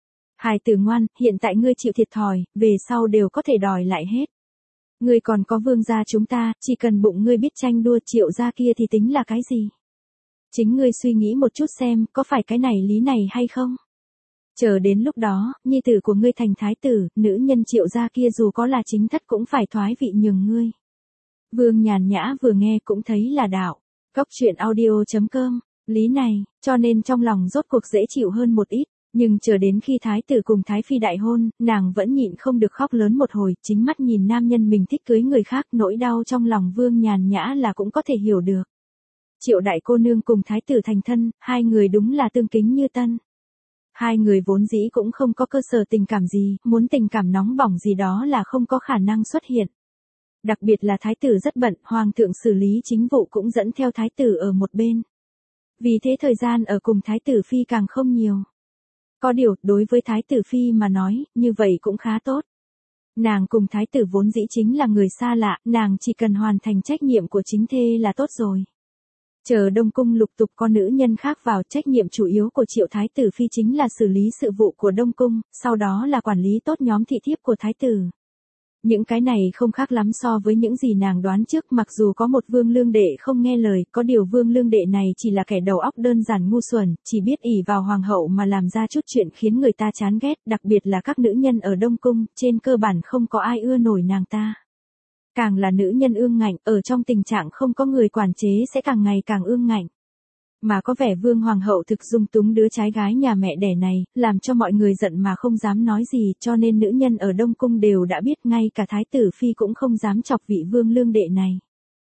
Hài tử ngoan, hiện tại ngươi chịu thiệt thòi, về sau đều có thể đòi lại hết. Ngươi còn có Vương gia chúng ta, chỉ cần bụng ngươi biết tranh đua, Triệu gia kia thì tính là cái gì. Chính ngươi suy nghĩ một chút xem, có phải cái này lý này hay không? Chờ đến lúc đó, nhi tử của ngươi thành thái tử, nữ nhân Triệu gia kia dù có là chính thất cũng phải thoái vị nhường ngươi. Vương Nhàn Nhã vừa nghe cũng thấy là đạo. Cóc truyện audio chấm com, lý này, cho nên trong lòng rốt cuộc dễ chịu hơn một ít, nhưng chờ đến khi thái tử cùng thái phi đại hôn, nàng vẫn nhịn không được khóc lớn một hồi, chính mắt nhìn nam nhân mình thích cưới người khác, nỗi đau trong lòng Vương Nhàn Nhã là cũng có thể hiểu được. Triệu đại cô nương cùng thái tử thành thân, hai người đúng là tương kính như tân. Hai người vốn dĩ cũng không có cơ sở tình cảm gì, muốn tình cảm nóng bỏng gì đó là không có khả năng xuất hiện. Đặc biệt là thái tử rất bận, hoàng thượng xử lý chính vụ cũng dẫn theo thái tử ở một bên. Vì thế thời gian ở cùng thái tử phi càng không nhiều. Có điều, đối với thái tử phi mà nói, như vậy cũng khá tốt. Nàng cùng thái tử vốn dĩ chính là người xa lạ, nàng chỉ cần hoàn thành trách nhiệm của chính thê là tốt rồi. Chờ Đông Cung lục tục có nữ nhân khác vào, trách nhiệm chủ yếu của Triệu thái tử phi chính là xử lý sự vụ của Đông Cung, sau đó là quản lý tốt nhóm thị thiếp của thái tử. Những cái này không khác lắm so với những gì nàng đoán trước, mặc dù có một Vương Lương Đệ không nghe lời, có điều Vương Lương Đệ này chỉ là kẻ đầu óc đơn giản ngu xuẩn, chỉ biết ỷ vào hoàng hậu mà làm ra chút chuyện khiến người ta chán ghét, đặc biệt là các nữ nhân ở Đông Cung, trên cơ bản không có ai ưa nổi nàng ta. Càng là nữ nhân ương ngạnh, ở trong tình trạng không có người quản chế sẽ càng ngày càng ương ngạnh. Mà có vẻ Vương Hoàng hậu thực dung túng đứa trái gái nhà mẹ đẻ này, làm cho mọi người giận mà không dám nói gì, cho nên nữ nhân ở Đông Cung đều đã biết, ngay cả thái tử phi cũng không dám chọc vị Vương Lương Đệ này.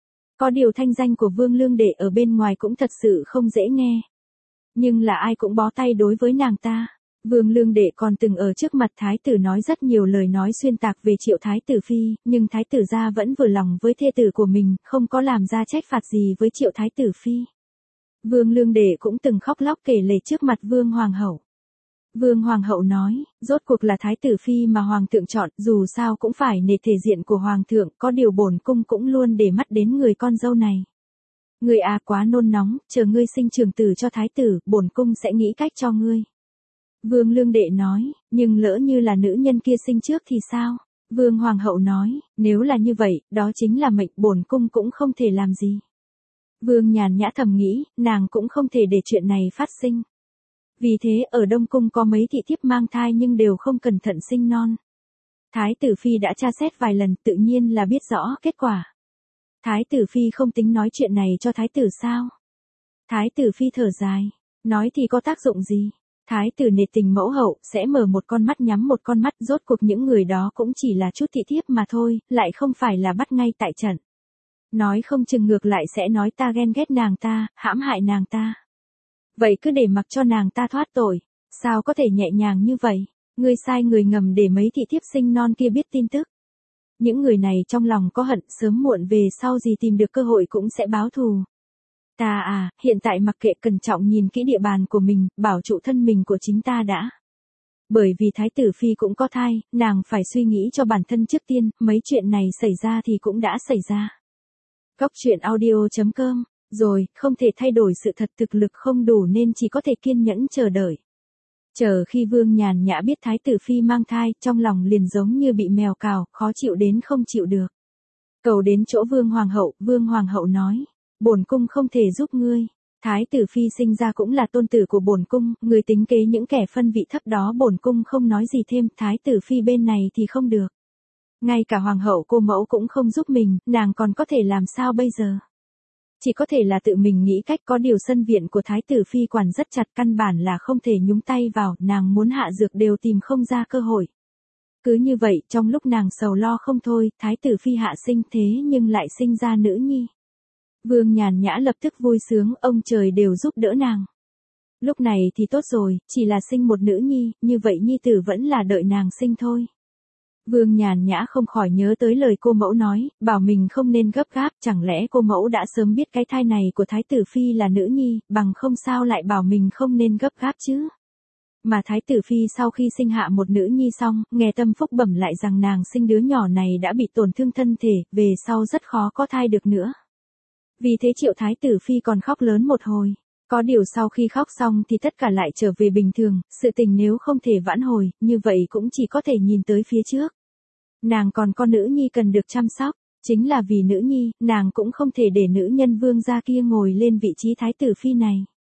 Có điều thanh danh của Vương Lương Đệ ở bên ngoài cũng thật sự không dễ nghe. Nhưng là ai cũng bó tay đối với nàng ta. Vương Lương Đệ còn từng ở trước mặt thái tử nói rất nhiều lời nói xuyên tạc về Triệu thái tử phi, nhưng thái tử gia vẫn vừa lòng với thê tử của mình, không có làm ra trách phạt gì với Triệu thái tử phi. Vương Lương Đệ cũng từng khóc lóc kể lể trước mặt Vương Hoàng hậu. Vương Hoàng hậu nói, rốt cuộc là thái tử phi mà Hoàng thượng chọn, dù sao cũng phải nể thể diện của Hoàng thượng, có điều bổn cung cũng luôn để mắt đến người con dâu này. Người à quá nôn nóng, chờ ngươi sinh trường tử cho thái tử, bổn cung sẽ nghĩ cách cho ngươi. Vương Lương Đệ nói, nhưng lỡ như là nữ nhân kia sinh trước thì sao? Vương Hoàng hậu nói, nếu là như vậy, đó chính là mệnh, bổn cung cũng không thể làm gì. Vương Nhàn Nhã thầm nghĩ, nàng cũng không thể để chuyện này phát sinh. Vì thế ở Đông Cung có mấy thị thiếp mang thai nhưng đều không cẩn thận sinh non. Thái tử phi đã tra xét vài lần, tự nhiên là biết rõ kết quả. Thái tử phi không tính nói chuyện này cho thái tử sao? Thái tử phi thở dài, nói thì có tác dụng gì? Thái tử nể tình mẫu hậu, sẽ mở một con mắt nhắm một con mắt, rốt cuộc những người đó cũng chỉ là chút thị thiếp mà thôi, lại không phải là bắt ngay tại trận. Nói không chừng ngược lại sẽ nói ta ghen ghét nàng ta, hãm hại nàng ta. Vậy cứ để mặc cho nàng ta thoát tội, sao có thể nhẹ nhàng như vậy? Ngươi sai người ngầm để mấy thị thiếp sinh non kia biết tin tức. Những người này trong lòng có hận, sớm muộn về sau gì tìm được cơ hội cũng sẽ báo thù. Ta à, hiện tại mặc kệ, cẩn trọng nhìn kỹ địa bàn của mình, bảo trụ thân mình của chính ta đã. Bởi vì thái tử phi cũng có thai, nàng phải suy nghĩ cho bản thân trước tiên, mấy chuyện này xảy ra thì cũng đã xảy ra. Cóc truyện audio chấm com, rồi, không thể thay đổi sự thật, thực lực không đủ nên chỉ có thể kiên nhẫn chờ đợi. Chờ khi Vương Nhàn Nhã biết thái tử phi mang thai, trong lòng liền giống như bị mèo cào, khó chịu đến không chịu được. Cầu đến chỗ Vương Hoàng hậu, Vương Hoàng hậu nói, bổn cung không thể giúp ngươi. Thái tử phi sinh ra cũng là tôn tử của bổn cung, người tính kế những kẻ phân vị thấp đó, bổn cung không nói gì thêm, thái tử phi bên này thì không được. Ngay cả hoàng hậu cô mẫu cũng không giúp mình, nàng còn có thể làm sao bây giờ? Chỉ có thể là tự mình nghĩ cách, có điều sân viện của thái tử phi quản rất chặt, căn bản là không thể nhúng tay vào, nàng muốn hạ dược đều tìm không ra cơ hội. Cứ như vậy, trong lúc nàng sầu lo không thôi, thái tử phi hạ sinh thế nhưng lại sinh ra nữ nhi. Vương Nhàn Nhã lập tức vui sướng, ông trời đều giúp đỡ nàng. Lúc này thì tốt rồi, chỉ là sinh một nữ nhi, như vậy nhi tử vẫn là đợi nàng sinh thôi. Vương Nhàn Nhã không khỏi nhớ tới lời cô mẫu nói, bảo mình không nên gấp gáp, chẳng lẽ cô mẫu đã sớm biết cái thai này của thái tử phi là nữ nhi, bằng không sao lại bảo mình không nên gấp gáp chứ. Mà Thái tử Phi sau khi sinh hạ một nữ nhi xong, nghe tâm phúc bẩm lại rằng nàng sinh đứa nhỏ này đã bị tổn thương thân thể, về sau rất khó có thai được nữa. Vì thế Triệu Thái tử Phi còn khóc lớn một hồi. Có điều sau khi khóc xong thì tất cả lại trở về bình thường, sự tình nếu không thể vãn hồi, như vậy cũng chỉ có thể nhìn tới phía trước. Nàng còn có nữ nhi cần được chăm sóc, chính là vì nữ nhi, nàng cũng không thể để nữ nhân vương gia kia ngồi lên vị trí Thái tử Phi này.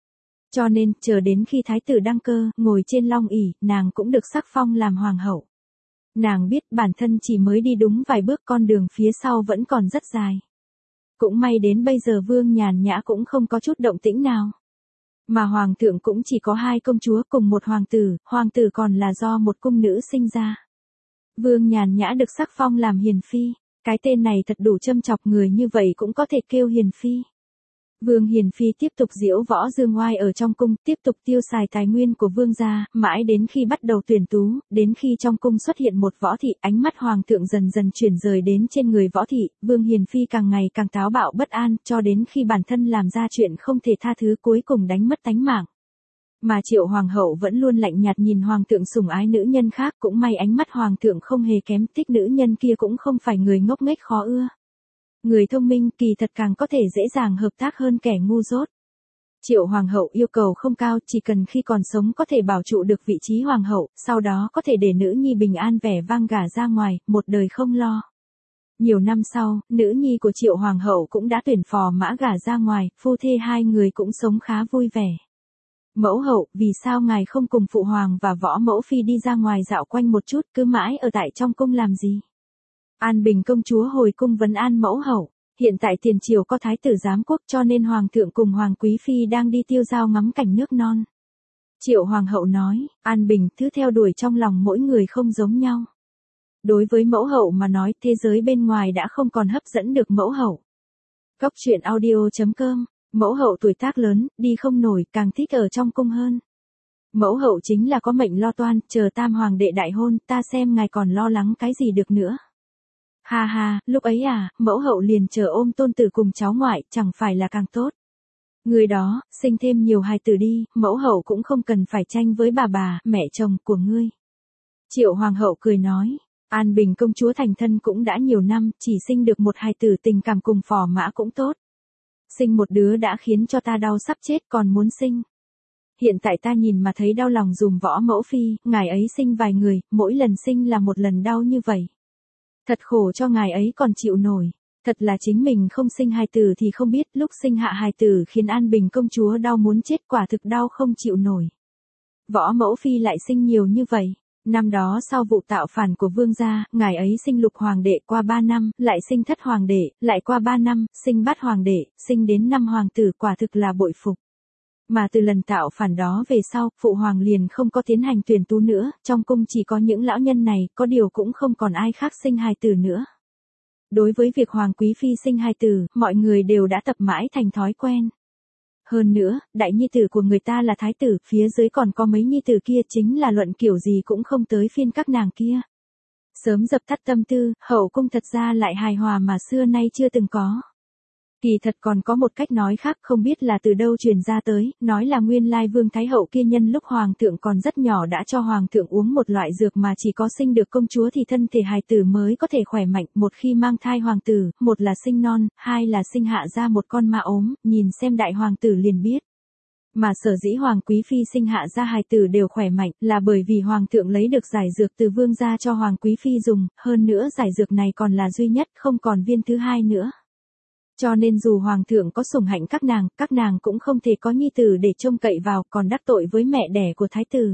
Cho nên, chờ đến khi Thái tử đăng cơ, ngồi trên long ỷ, nàng cũng được sắc phong làm hoàng hậu. Nàng biết bản thân chỉ mới đi đúng vài bước, con đường phía sau vẫn còn rất dài. Cũng may đến bây giờ Vương Nhàn Nhã cũng không có chút động tĩnh nào. Mà hoàng thượng cũng chỉ có hai công chúa cùng một hoàng tử, hoàng tử còn là do một cung nữ sinh ra. Vương Nhàn Nhã được sắc phong làm hiền phi, cái tên này thật đủ châm chọc, người như vậy cũng có thể kêu hiền phi. Vương Hiền Phi tiếp tục diễu võ dương oai ở trong cung, tiếp tục tiêu xài tài nguyên của vương gia, mãi đến khi bắt đầu tuyển tú, đến khi trong cung xuất hiện một võ thị, ánh mắt hoàng thượng dần dần chuyển rời đến trên người võ thị, Vương Hiền Phi càng ngày càng táo bạo bất an, cho đến khi bản thân làm ra chuyện không thể tha thứ cuối cùng đánh mất tánh mạng. Mà Triệu Hoàng hậu vẫn luôn lạnh nhạt nhìn hoàng thượng sủng ái nữ nhân khác, cũng may ánh mắt hoàng thượng không hề kém, thích nữ nhân kia cũng không phải người ngốc nghếch khó ưa. Người thông minh kỳ thật càng có thể dễ dàng hợp tác hơn kẻ ngu dốt. Triệu Hoàng hậu yêu cầu không cao, chỉ cần khi còn sống có thể bảo trụ được vị trí hoàng hậu, sau đó có thể để nữ nhi bình an vẻ vang gả ra ngoài, một đời không lo. Nhiều năm sau, nữ nhi của Triệu Hoàng hậu cũng đã tuyển phò mã gả ra ngoài, phu thê hai người cũng sống khá vui vẻ. Mẫu hậu, vì sao ngài không cùng phụ hoàng và võ mẫu phi đi ra ngoài dạo quanh một chút, cứ mãi ở tại trong cung làm gì? An Bình công chúa hồi cung vấn an mẫu hậu, hiện tại tiền triều có thái tử giám quốc cho nên hoàng thượng cùng hoàng quý phi đang đi tiêu dao ngắm cảnh nước non. Triệu Hoàng hậu nói, An Bình thứ theo đuổi trong lòng mỗi người không giống nhau. Đối với mẫu hậu mà nói, thế giới bên ngoài đã không còn hấp dẫn được mẫu hậu. Góc truyện audio chấm com, mẫu hậu tuổi tác lớn, đi không nổi, càng thích ở trong cung hơn. Mẫu hậu chính là có mệnh lo toan, chờ tam hoàng đệ đại hôn, ta xem ngài còn lo lắng cái gì được nữa. Ha ha, lúc ấy à, mẫu hậu liền chờ ôm tôn tử cùng cháu ngoại, chẳng phải là càng tốt. Người đó, sinh thêm nhiều hài tử đi, mẫu hậu cũng không cần phải tranh với bà bà, mẹ chồng của ngươi. Triệu Hoàng hậu cười nói, An Bình công chúa thành thân cũng đã nhiều năm, chỉ sinh được một hài tử tình cảm cùng phò mã cũng tốt. Sinh một đứa đã khiến cho ta đau sắp chết còn muốn sinh. Hiện tại ta nhìn mà thấy đau lòng dùm võ mẫu phi, ngài ấy sinh vài người, mỗi lần sinh là một lần đau như vậy. Thật khổ cho ngài ấy còn chịu nổi, thật là chính mình không sinh hài tử thì không biết, lúc sinh hạ hài tử khiến An Bình công chúa đau muốn chết, quả thực đau không chịu nổi. Võ mẫu phi lại sinh nhiều như vậy, năm đó sau vụ tạo phản của vương gia, ngài ấy sinh lục hoàng đệ, qua ba năm, lại sinh thất hoàng đệ, lại qua ba năm, sinh bát hoàng đệ, sinh đến năm hoàng tử, quả thực là bội phục. Mà từ lần tạo phản đó về sau, phụ hoàng liền không có tiến hành tuyển tú nữa, trong cung chỉ có những lão nhân này, có điều cũng không còn ai khác sinh hài tử nữa. Đối với việc hoàng quý phi sinh hài tử, mọi người đều đã tập mãi thành thói quen. Hơn nữa, đại nhi tử của người ta là thái tử, phía dưới còn có mấy nhi tử kia, chính là luận kiểu gì cũng không tới phiên các nàng kia. Sớm dập tắt tâm tư, hậu cung thật ra lại hài hòa mà xưa nay chưa từng có. Kỳ thật còn có một cách nói khác, không biết là từ đâu truyền ra tới, nói là nguyên lai vương thái hậu kia nhân lúc hoàng thượng còn rất nhỏ đã cho hoàng thượng uống một loại dược mà chỉ có sinh được công chúa thì thân thể hài tử mới có thể khỏe mạnh, một khi mang thai hoàng tử, một là sinh non, hai là sinh hạ ra một con ma ốm, nhìn xem đại hoàng tử liền biết. Mà sở dĩ hoàng quý phi sinh hạ ra hài tử đều khỏe mạnh, là bởi vì hoàng thượng lấy được giải dược từ vương gia cho hoàng quý phi dùng, hơn nữa giải dược này còn là duy nhất, không còn viên thứ hai nữa. Cho nên dù hoàng thượng có sủng hạnh các nàng, các nàng cũng không thể có nhi tử để trông cậy vào, còn đắc tội với mẹ đẻ của thái tử.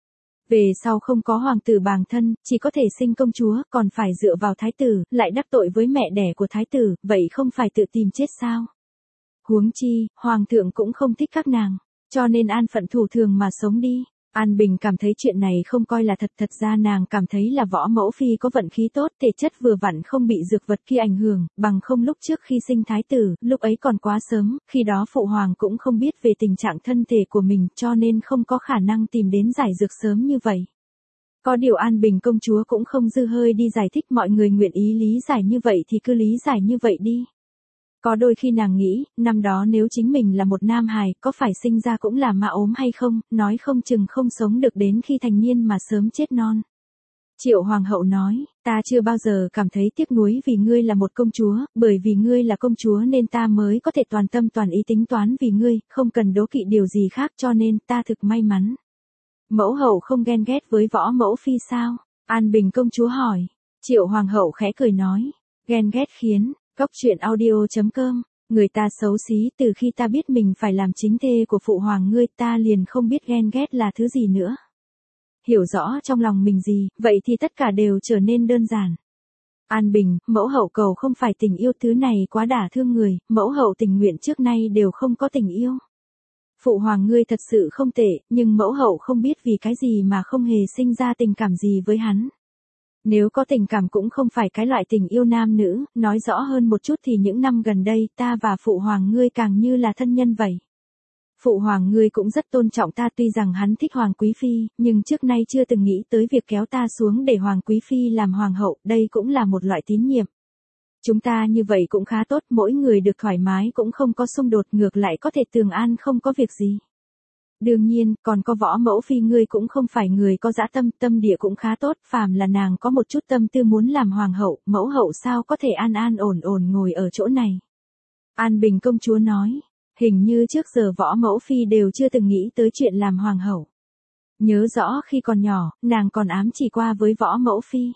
Về sau không có hoàng tử bàng thân, chỉ có thể sinh công chúa, còn phải dựa vào thái tử, lại đắc tội với mẹ đẻ của thái tử, vậy không phải tự tìm chết sao? Huống chi, hoàng thượng cũng không thích các nàng, cho nên an phận thủ thường mà sống đi. An Bình cảm thấy chuyện này không coi là thật, thật ra nàng cảm thấy là võ mẫu phi có vận khí tốt, thể chất vừa vặn không bị dược vật kia ảnh hưởng, bằng không lúc trước khi sinh thái tử, lúc ấy còn quá sớm, khi đó phụ hoàng cũng không biết về tình trạng thân thể của mình, cho nên không có khả năng tìm đến giải dược sớm như vậy. Có điều An Bình công chúa cũng không dư hơi đi giải thích, mọi người nguyện ý lý giải như vậy thì cứ lý giải như vậy đi. Có đôi khi nàng nghĩ, năm đó nếu chính mình là một nam hài, có phải sinh ra cũng là ma ốm hay không, nói không chừng không sống được đến khi thành niên mà sớm chết non. Triệu Hoàng hậu nói, ta chưa bao giờ cảm thấy tiếc nuối vì ngươi là một công chúa, bởi vì ngươi là công chúa nên ta mới có thể toàn tâm toàn ý tính toán vì ngươi, không cần đố kỵ điều gì khác cho nên ta thực may mắn. Mẫu hậu không ghen ghét với võ mẫu phi sao? An Bình công chúa hỏi. Triệu Hoàng hậu khẽ cười nói, ghen ghét khiến, Cóc truyện audio chấm com, người ta xấu xí từ khi ta biết mình phải làm chính thê của phụ hoàng ngươi ta liền không biết ghen ghét là thứ gì nữa. Hiểu rõ trong lòng mình gì, vậy thì tất cả đều trở nên đơn giản. An Bình, mẫu hậu cầu không phải tình yêu thứ này quá đả thương người, mẫu hậu tình nguyện trước nay đều không có tình yêu. Phụ hoàng ngươi thật sự không tệ, nhưng mẫu hậu không biết vì cái gì mà không hề sinh ra tình cảm gì với hắn. Nếu có tình cảm cũng không phải cái loại tình yêu nam nữ, nói rõ hơn một chút thì những năm gần đây ta và phụ hoàng ngươi càng như là thân nhân vậy. Phụ hoàng ngươi cũng rất tôn trọng ta tuy rằng hắn thích hoàng quý phi, nhưng trước nay chưa từng nghĩ tới việc kéo ta xuống để hoàng quý phi làm hoàng hậu, đây cũng là một loại tín nhiệm. Chúng ta như vậy cũng khá tốt, mỗi người được thoải mái cũng không có xung đột ngược lại có thể tường an không có việc gì. Đương nhiên, còn có võ mẫu phi ngươi cũng không phải người có dã tâm, tâm địa cũng khá tốt, phàm là nàng có một chút tâm tư muốn làm hoàng hậu, mẫu hậu sao có thể an an ổn ổn ngồi ở chỗ này. An Bình công chúa nói, hình như trước giờ võ mẫu phi đều chưa từng nghĩ tới chuyện làm hoàng hậu. Nhớ rõ khi còn nhỏ, nàng còn ám chỉ qua với võ mẫu phi.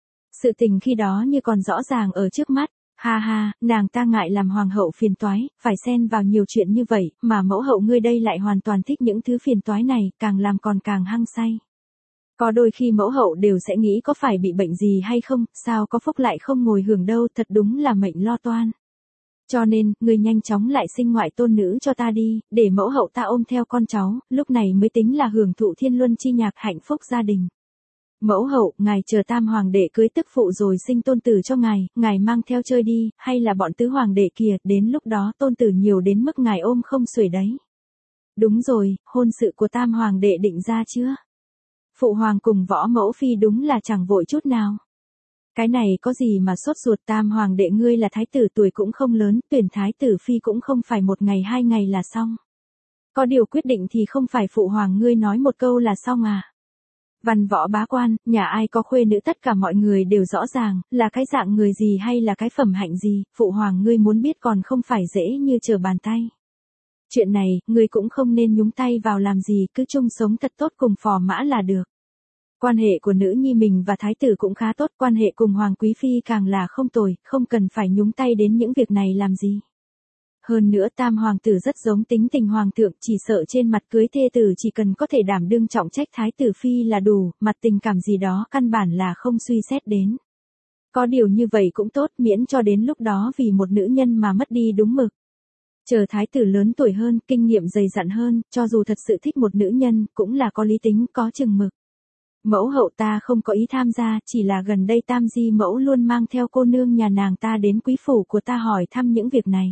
Sự tình khi đó như còn rõ ràng ở trước mắt. Ha ha, nàng ta ngại làm hoàng hậu phiền toái, phải xen vào nhiều chuyện như vậy, mà mẫu hậu ngươi đây lại hoàn toàn thích những thứ phiền toái này, càng làm còn càng hăng say. Có đôi khi mẫu hậu đều sẽ nghĩ có phải bị bệnh gì hay không, sao có phúc lại không ngồi hưởng đâu, thật đúng là mệnh lo toan. Cho nên, ngươi nhanh chóng lại sinh ngoại tôn nữ cho ta đi, để mẫu hậu ta ôm theo con cháu, lúc này mới tính là hưởng thụ thiên luân chi nhạc hạnh phúc gia đình. Mẫu hậu, ngài chờ tam hoàng đệ cưới tức phụ rồi sinh tôn tử cho ngài, ngài mang theo chơi đi, hay là bọn tứ hoàng đệ kìa, đến lúc đó tôn tử nhiều đến mức ngài ôm không xuể đấy. Đúng rồi, hôn sự của tam hoàng đệ định ra chưa? Phụ hoàng cùng võ mẫu phi đúng là chẳng vội chút nào. Cái này có gì mà sốt ruột, tam hoàng đệ ngươi là thái tử tuổi cũng không lớn, tuyển thái tử phi cũng không phải một ngày hai ngày là xong. Có điều quyết định thì không phải phụ hoàng ngươi nói một câu là xong à. Văn võ bá quan, nhà ai có khuê nữ tất cả mọi người đều rõ ràng, là cái dạng người gì hay là cái phẩm hạnh gì, phụ hoàng ngươi muốn biết còn không phải dễ như trở bàn tay. Chuyện này, ngươi cũng không nên nhúng tay vào làm gì, cứ chung sống thật tốt cùng phò mã là được. Quan hệ của nữ nhi mình và thái tử cũng khá tốt, quan hệ cùng hoàng quý phi càng là không tồi, không cần phải nhúng tay đến những việc này làm gì. Hơn nữa tam hoàng tử rất giống tính tình hoàng thượng, chỉ sợ trên mặt cưới thê tử chỉ cần có thể đảm đương trọng trách thái tử phi là đủ, mặt tình cảm gì đó căn bản là không suy xét đến. Có điều như vậy cũng tốt, miễn cho đến lúc đó vì một nữ nhân mà mất đi đúng mực. Chờ thái tử lớn tuổi hơn, kinh nghiệm dày dặn hơn, cho dù thật sự thích một nữ nhân, cũng là có lý tính, có chừng mực. Mẫu hậu ta không có ý tham gia, chỉ là gần đây tam di mẫu luôn mang theo cô nương nhà nàng ta đến quý phủ của ta hỏi thăm những việc này.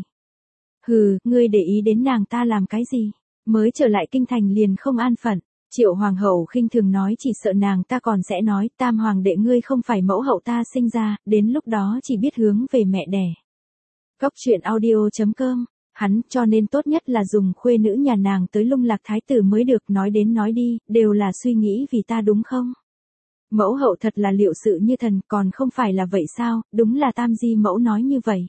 Hừ, ngươi để ý đến nàng ta làm cái gì? Mới trở lại kinh thành liền không an phận. Triệu hoàng hậu khinh thường nói chỉ sợ nàng ta còn sẽ nói tam hoàng đệ ngươi không phải mẫu hậu ta sinh ra, đến lúc đó chỉ biết hướng về mẹ đẻ. Cóc truyện audio chấm com, hắn cho nên tốt nhất là dùng khuê nữ nhà nàng tới lung lạc thái tử mới được, nói đến nói đi, đều là suy nghĩ vì ta đúng không? Mẫu hậu thật là liệu sự như thần, còn không phải là vậy sao, đúng là tam di mẫu nói như vậy.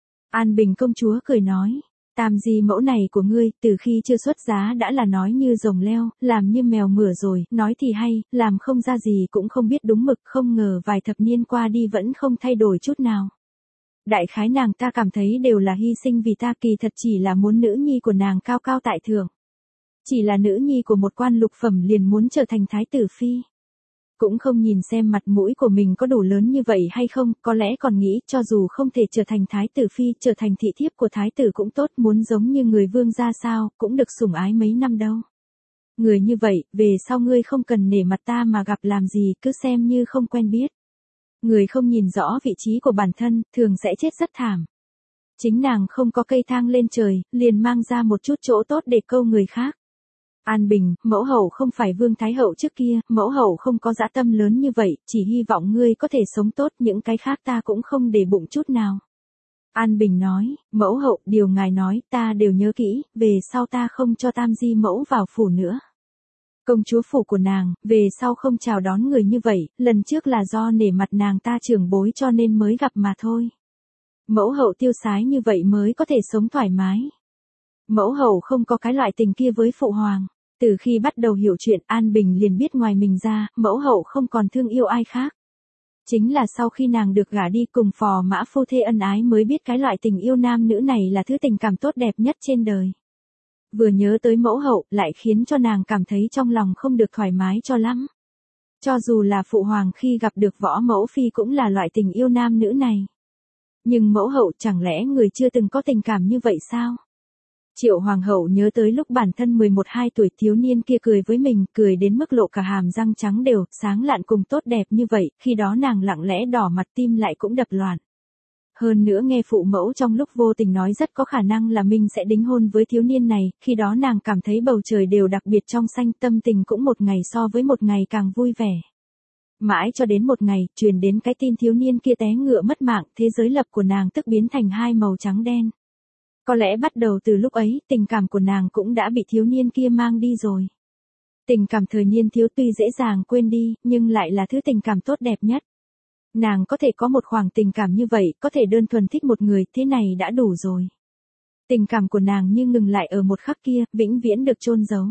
An Bình công chúa cười nói, tam di mẫu này của ngươi, từ khi chưa xuất giá đã là nói như rồng leo, làm như mèo mửa rồi, nói thì hay, làm không ra gì cũng không biết đúng mực, không ngờ vài thập niên qua đi vẫn không thay đổi chút nào. Đại khái nàng ta cảm thấy đều là hy sinh vì ta, kỳ thật chỉ là muốn nữ nhi của nàng cao cao tại thượng. Chỉ là nữ nhi của một quan lục phẩm liền muốn trở thành thái tử phi. Cũng không nhìn xem mặt mũi của mình có đủ lớn như vậy hay không, có lẽ còn nghĩ cho dù không thể trở thành thái tử phi, trở thành thị thiếp của thái tử cũng tốt, muốn giống như người vương ra sao, cũng được sủng ái mấy năm đâu. Người như vậy, về sau ngươi không cần nể mặt ta mà gặp làm gì, cứ xem như không quen biết. Người không nhìn rõ vị trí của bản thân, thường sẽ chết rất thảm. Chính nàng không có cây thang lên trời, liền mang ra một chút chỗ tốt để câu người khác. An Bình, mẫu hậu không phải vương thái hậu trước kia, mẫu hậu không có dã tâm lớn như vậy, chỉ hy vọng ngươi có thể sống tốt, những cái khác ta cũng không để bụng chút nào. An Bình nói, mẫu hậu, điều ngài nói ta đều nhớ kỹ, về sau ta không cho Tam Di mẫu vào phủ nữa. Công chúa phủ của nàng, về sau không chào đón người như vậy, lần trước là do nể mặt nàng ta trưởng bối cho nên mới gặp mà thôi. Mẫu hậu tiêu sái như vậy mới có thể sống thoải mái. Mẫu hậu không có cái loại tình kia với phụ hoàng. Từ khi bắt đầu hiểu chuyện, An Bình liền biết ngoài mình ra, mẫu hậu không còn thương yêu ai khác. Chính là sau khi nàng được gả đi cùng phò mã phu thê ân ái mới biết cái loại tình yêu nam nữ này là thứ tình cảm tốt đẹp nhất trên đời. Vừa nhớ tới mẫu hậu, lại khiến cho nàng cảm thấy trong lòng không được thoải mái cho lắm. Cho dù là phụ hoàng khi gặp được võ mẫu phi cũng là loại tình yêu nam nữ này. Nhưng mẫu hậu chẳng lẽ người chưa từng có tình cảm như vậy sao? Triệu hoàng hậu nhớ tới lúc bản thân mười một hai tuổi thiếu niên kia cười với mình, cười đến mức lộ cả hàm răng trắng đều, sáng lạn cùng tốt đẹp như vậy, khi đó nàng lặng lẽ đỏ mặt tim lại cũng đập loạn. Hơn nữa nghe phụ mẫu trong lúc vô tình nói rất có khả năng là mình sẽ đính hôn với thiếu niên này, khi đó nàng cảm thấy bầu trời đều đặc biệt trong xanh, tâm tình cũng một ngày so với một ngày càng vui vẻ. Mãi cho đến một ngày, truyền đến cái tin thiếu niên kia té ngựa mất mạng, thế giới lập của nàng tức biến thành hai màu trắng đen. Có lẽ bắt đầu từ lúc ấy, tình cảm của nàng cũng đã bị thiếu niên kia mang đi rồi. Tình cảm thời niên thiếu tuy dễ dàng quên đi, nhưng lại là thứ tình cảm tốt đẹp nhất. Nàng có thể có một khoảng tình cảm như vậy, có thể đơn thuần thích một người, thế này đã đủ rồi. Tình cảm của nàng như ngừng lại ở một khắc kia, vĩnh viễn được chôn giấu.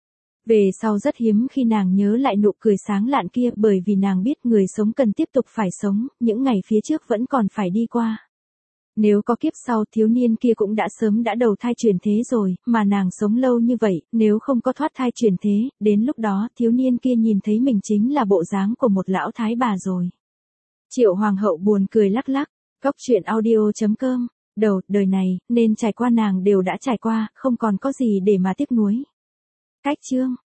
Về sau rất hiếm khi nàng nhớ lại nụ cười sáng lạn kia, bởi vì nàng biết người sống cần tiếp tục phải sống, những ngày phía trước vẫn còn phải đi qua. Nếu có kiếp sau, thiếu niên kia cũng đã sớm đã đầu thai chuyển thế rồi, mà nàng sống lâu như vậy, nếu không có thoát thai chuyển thế, đến lúc đó thiếu niên kia nhìn thấy mình chính là bộ dáng của một lão thái bà rồi. Triệu hoàng hậu buồn cười lắc lắc, cóc truyện audio chấm com, đầu, đời này, nên trải qua nàng đều đã trải qua, không còn có gì để mà tiếc nuối. Cách chương